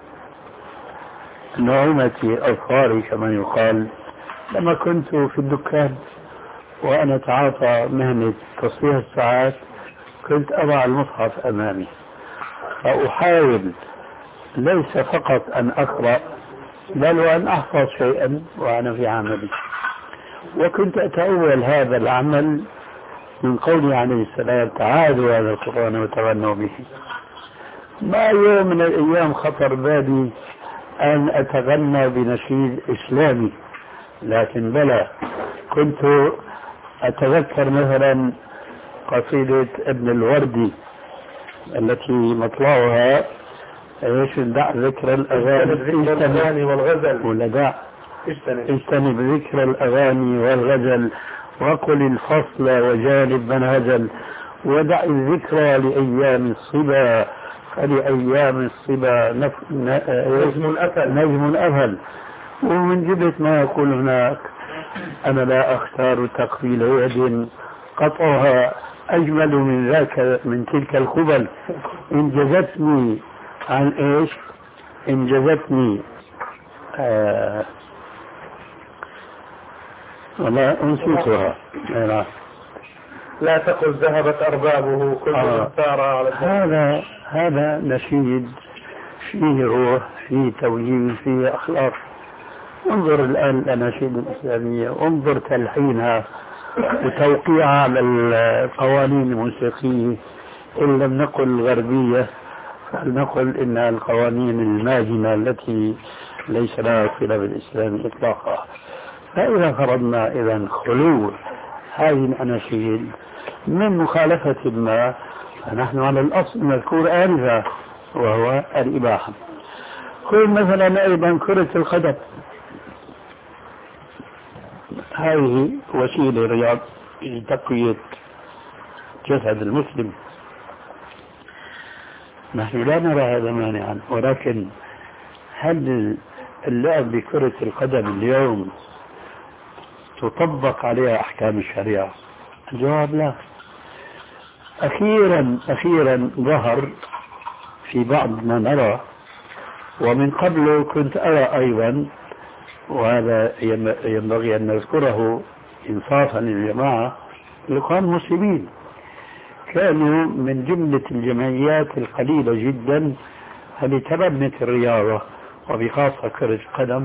نعومة أظفاري كما يقال، لما كنت في الدكان وأنا أتعاطى مهنة تصليح الساعات، كنت أضع المصحف أمامي فأحاول ليس فقط أن أقرأ بل وأن أحفظ شيئا وأنا في عملي، وكنت أتأول هذا العمل من قوله عليه السلام تعالوا هذا القرآن وتغنوا به. ما يوم من الأيام خطر بالي أن أتغنى بنشيد إسلامي، لكن بلى كنت أتذكر مثلا قصيدة ابن الوردي التي مطلعها ايش دع ذكر الأغاني والغزل ولا دع اجتنب ذكر الأغاني والغزل وقل الفصل وجانب من هزل ودع الذكرى لأيام الصبا فلأيام الصبا نف... نجم الأفل نجم الأفل. ومن جبت ما يقول هناك أنا لا أختار تقبيل يد قطعها أجمل من ذاك من تلك القبل إن جزتني عن إيش إن جزتني آه ولا أنسيتها لا, لا تقل ذهبت أربابه كل آه. سار على هذا هذا نشيد فيه روح فيه توجيه فيه أخلاق. انظر الآن الأناشيد الإسلامية انظر تلحينها وتوقيعها على القوانين الموسيقية إن لم نقل غربية فلنقل إنها القوانين الماجنة التي ليس لها صلة بالإسلام إطلاقا. فإذا فرضنا إذا خلو هذه الأناشيد من مخالفة ما فنحن على الأصل المذكور آنفا وهو الإباحة. قل مثلا أيضا كرة القدم هذه وسيلة رياض لتقوية جسد المسلم، نحن لا نرى هذا مانعا، ولكن هل اللعب بكرة القدم اليوم تطبق عليها أحكام الشريعة؟ الجواب لا. أخيرا أخيرا ظهر في بعض ما نرى، ومن قبل كنت أرى أيضا، وهذا ينبغي أن نذكره إنصافا للجماعة، الإخوان المسلمين كانوا من جملة الجمعيات القليلة جدا التي تبنت الرياضة وبخاصة كرة القدم.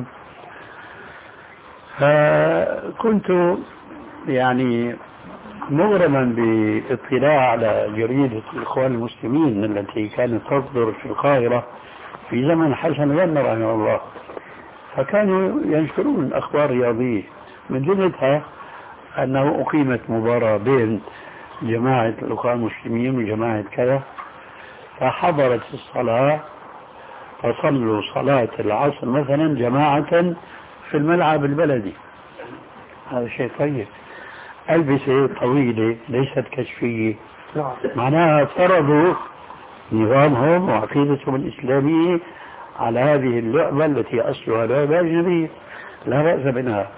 فكنت يعني مغرما باطلاع على جريدة الإخوان المسلمين التي كانت تصدر في القاهرة في زمن حسن البنا رحمه الله، فكانوا ينشرون أخبار رياضية، من جملتها أنه أقيمت مباراة بين جماعة الإخوان المسلمين وجماعة كذا، فحضرت الصلاة فصلوا صلاة العصر مثلا جماعة في الملعب البلدي. هذا شيء طيب. ألبسة طويلة ليست كشفية، معناها فرضوا نظامهم وعقيدتهم الإسلامية على هذه اللعبة التي أصلها لعبة أجنبية لا بأس منها.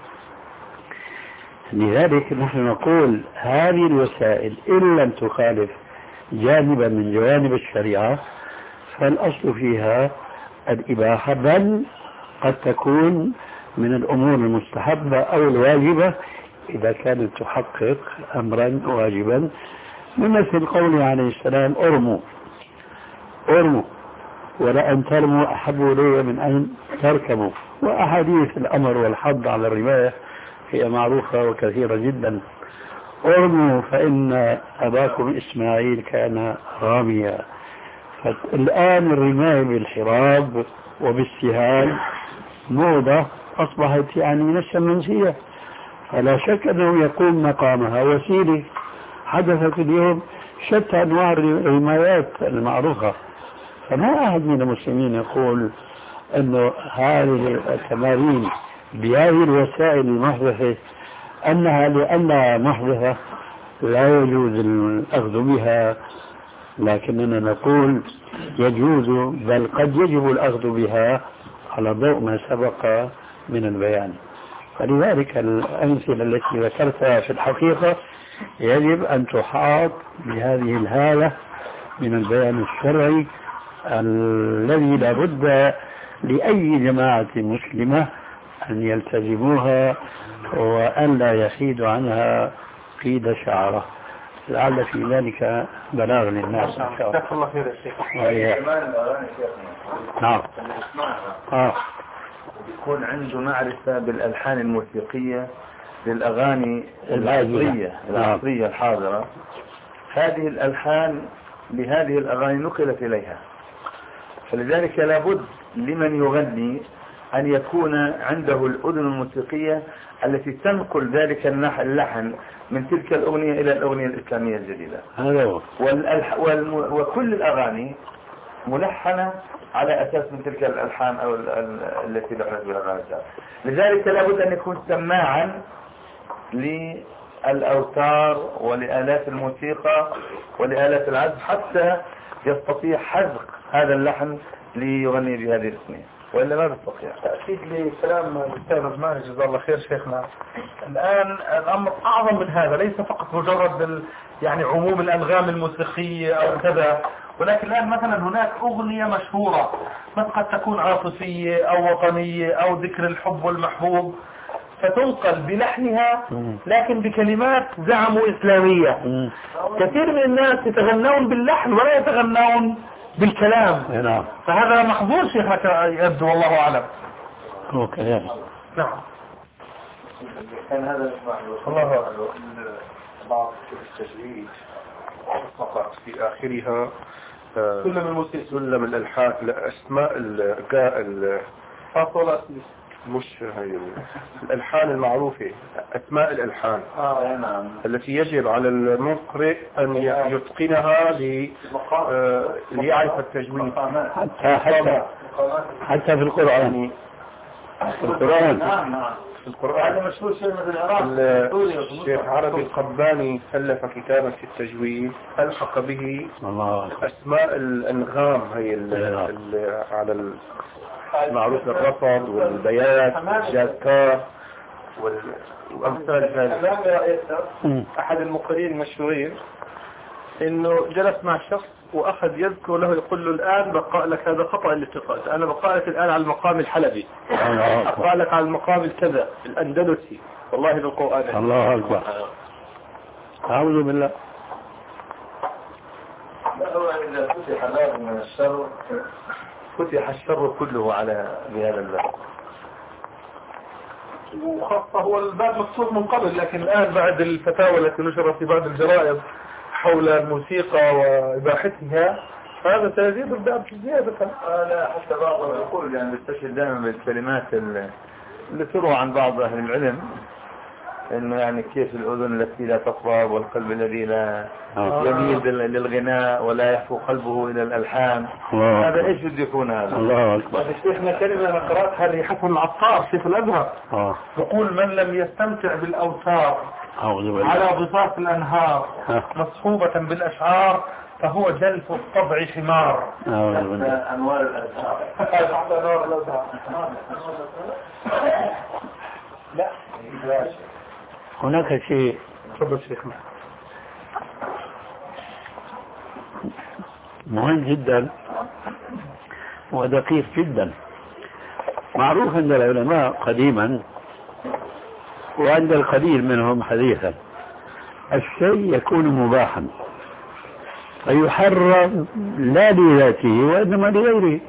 لذلك نحن نقول هذه الوسائل إن لم تخالف جانبا من جوانب الشريعة فالأصل فيها الإباحة، بل قد تكون من الأمور المستحبة أو الواجبة إذا كانت تحقق أمرا واجبا، مثل قوله عليه السلام أرموا أرموا ولأن ترموا أحب إلي من أن تركبوا. وأحاديث الأمر والحض على الرماية هي معروفة وكثيرة جدا. أرموا فإن أباكم إسماعيل كان راميا. فالآن الرماية بالحراب وبالسهام موضة أصبحت يعني نفسا منسية، فلا شك أنه يقوم مقامها وسيلة. حدثت اليوم شتى أنواع الرمايات المعروفة، فما أحد من المسلمين يقول أنه هذه التمارين بهذه الوسائل المحدثة أنها لأنها محدثة لا يجوز الأخذ بها، لكننا نقول يجوز بل قد يجب الأخذ بها على ضوء ما سبق من البيان. فلذلك الأمثلة التي ذكرتها في الحقيقة يجب أن تحاط بهذه الهالة من البيان الشرعي الذي لا بد لأي جماعة مسلمة أن يلتزموها وأن لا يحيد عنها قيد شعره، لعل في ذلك بلاغ للناس إن شاء الله. الله خير يا شيخ. نعم. آه. يكون عنده معرفة بالألحان الموسيقية للأغاني العصرية العصرية الحاضرة، هذه الألحان لهذه الأغاني نقلت إليها، فلذلك لابد لمن يغني أن يكون عنده الأذن الموسيقية التي تنقل ذلك اللحن من تلك الأغنية إلى الأغنية الإسلامية الجديدة. والألح... والم... وكل الأغاني ملحنة على أساس من تلك الألحان أو ال... ال... التي لحنت بالأغاني. لذلك لابد أن يكون سماعا للأوتار ولآلات الموسيقى ولآلات العزف حتى يستطيع حذق هذا اللحن ليغني بهذه الأغنية، وإلا ما بيستطيع. تأكيد لكلام الأستاذ عثمان جزاه الله خير شيخنا، الآن الأمر أعظم من هذا، ليس فقط مجرد ال... يعني عموم الأنغام الموسيقية أو كذا، ولكن الآن مثلا هناك أغنية مشهورة قد تكون عاطفية أو وطنية أو ذكر الحب والمحبوب، فتنقل بلحنها لكن بكلمات زعموا إسلامية. كثير من الناس يتغنون باللحن ولا يتغنون بالكلام. نعم. فهذا محظور شيخنا يبدو والله أعلم. هو كذلك. نعم. كان هذا الله أعلم. بعض التجويد فقط في آخرها سلم الموسيقى سلم الألحان لأسماء ال مش هاي الألحان المعروفة، أسماء الألحان آه نعم. التي يجب على المقرئ أن يتقنها ليعرف التجويد. حتى حتى حتى في القرآن في القرآن نعم نعم في القرآن هذا مشهور شيء مثل العراق. الشيخ عربي القباني ألف كتابا في التجويد ألحق به أسماء الأنغام هي على معروف الرفض والبيات والجاكار والأمثال ذلك. أحد المقرئين المشهورين إنه جلس مع شخص وأخذ يذكر له يقول له الآن بقى لك هذا خطأ الاتقاد، أنا بقى لك الآن على المقام الحلبي، بقى لك على المقام الكذا الأندلسي، والله بالقرآن. الله أكبر. أعوذ بالله. لا هو إذا فتح باب من الشر فتح الشر كله على بهذا الباب، وخاصة هو الباب مفتوح من قبل، لكن الآن بعد الفتاوى التي نشرت في بعض الجرائد حول الموسيقى وإباحتها هذا سيزيد الباب زيادة. لا حتى بعضهم يقول يعني بيستشهد دائما بالكلمات اللي تروى عن بعض أهل العلم إنه يعني كيف الأذن التي لا تصاب والقلب الذي لا يميل للغناء ولا يحفو قلبه إلى الألحان. هذا إيش بده يكون هذا؟ الله أكبر. شيخنا كلمة أنا قرأتها لحسن العطار شيخ الأزهر يقول من لم يستمتع بالأوتار على ضفاف الأنهار مصحوبة بالأشعار فهو جلف الطبع حمار. أنوار الأزهار. أنوار الأزهار. لا هناك شيء تفضل شيخنا مهم جدا ودقيق جدا. معروف عند العلماء قديما وعند القليل منهم حديثا الشيء يكون مباحا فيحرم لا لذاته وإنما لغيره.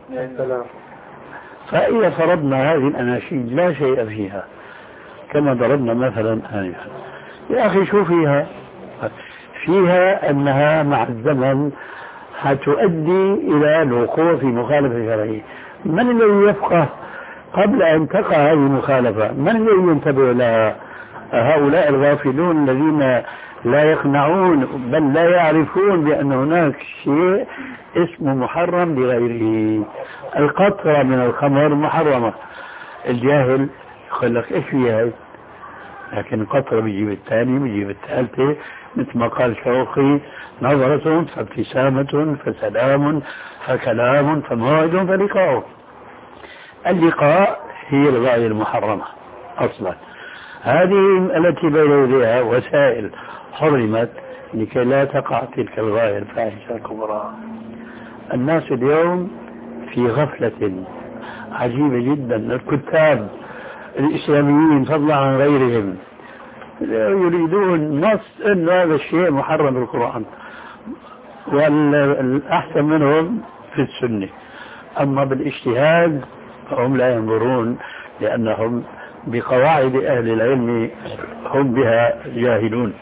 فإذا فرضنا هذه الأناشيد لا شيء فيها كما ضربنا مثلا آنفا، يا أخي شو فيها؟ فيها أنها مع الزمن هتؤدي إلى الوقوع في مخالفة شرعية. من الذي يفقه قبل أن تقع هذه المخالفة؟ من الذي ينتبه لها؟ هؤلاء الغافلون الذين لا يقنعون بل لا يعرفون بأن هناك شيء اسمه محرم لغيره. القطرة من الخمر محرمة، الجاهل يقول لك ايش فيها، لكن قطرة بيجيب الثاني بيجيب الثالثة، مثل ما قال شوقي نظرة فابتسامة فسلام فكلام فموعد فلقاء. اللقاء هي الغاية المحرمة أصلا. هذه التي بين يديها وسائل حرمت لكي لا تقع تلك الغاية الفاحشة الكبرى. الناس اليوم في غفلة عجيبة جدا. الكتاب الإسلاميين فضلا عن غيرهم يريدون نص أن هذا الشيء محرم بالقرآن، والأحسن منهم في السنة. أما بالاجتهاد فهم لا ينظرون لأنهم بقواعد أهل العلم هم بها جاهلون.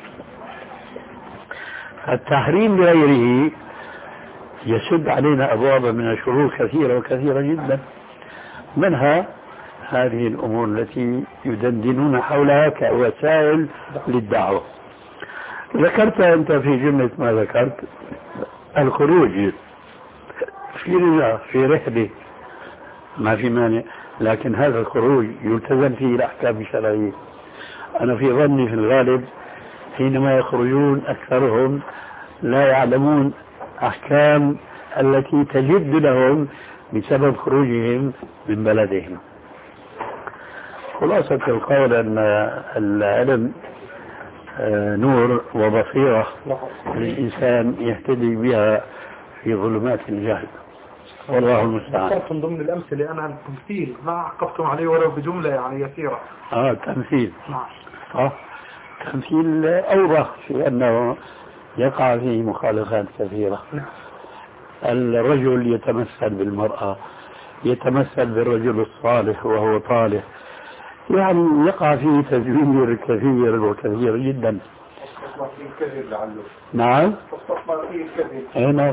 التحريم بغيره يسد علينا أبوابا من الشرور كثيرة وكثيرة جدا، منها هذه الأمور التي يدندنون حولها كوسائل للدعوة. ذكرت أنت في جملة ما ذكرت الخروج في رجاء في رحلة ما في مانع، لكن هذا الخروج يلتزم فيه الأحكام الشرعية. أنا في ظني في الغالب حينما يخرجون أكثرهم لا يعلمون أحكام التي تجد لهم بسبب خروجهم من بلدهم. خلاصة القول أن العلم نور وبصيرة للإنسان يهتدي بها في ظلمات الجهل، والله المستعان. ذكرت من ضمن الأمثلة أنا التمثيل ما عقبتم عليه ولو بجملة يعني يسيرة. آه تمثيل. نعم. آه تمثيل أوضح في أنه يقع فيه مخالفات كثيرة. نعم. الرجل يتمثل بالمرأة، يتمثل بالرجل الصالح وهو طالح، يعني يقع فيه تزوير كثير وكثير جدا. نعم. نعم.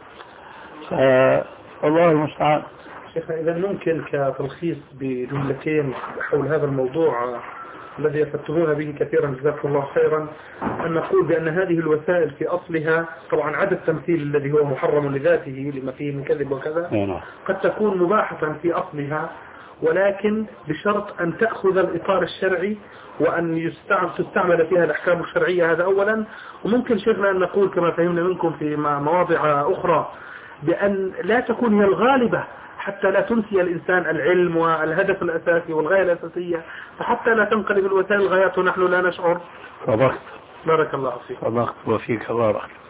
الله المستعان. شيخنا إذا ممكن كتلخيص بجملتين حول هذا الموضوع الذي يفتهون به كثيرا جزاكم الله خيرا، أن نقول بأن هذه الوسائل في أصلها طبعا عدا التمثيل الذي هو محرم لذاته لما فيه من كذب وكذا قد تكون مباحة في أصلها، ولكن بشرط أن تأخذ الإطار الشرعي وأن تستعمل فيها الأحكام الشرعية. هذا أولا. وممكن شيخنا أن نقول كما فهمنا منكم في مواضع أخرى بأن لا تكون هي الغالبة حتى لا تنسي الإنسان العلم والهدف الأساسي والغاية الأساسية، فحتى لا تنقلب الوسائل غايات ونحن لا نشعر. صدقت. بارك الله فيك. صدقت وفيك بارك.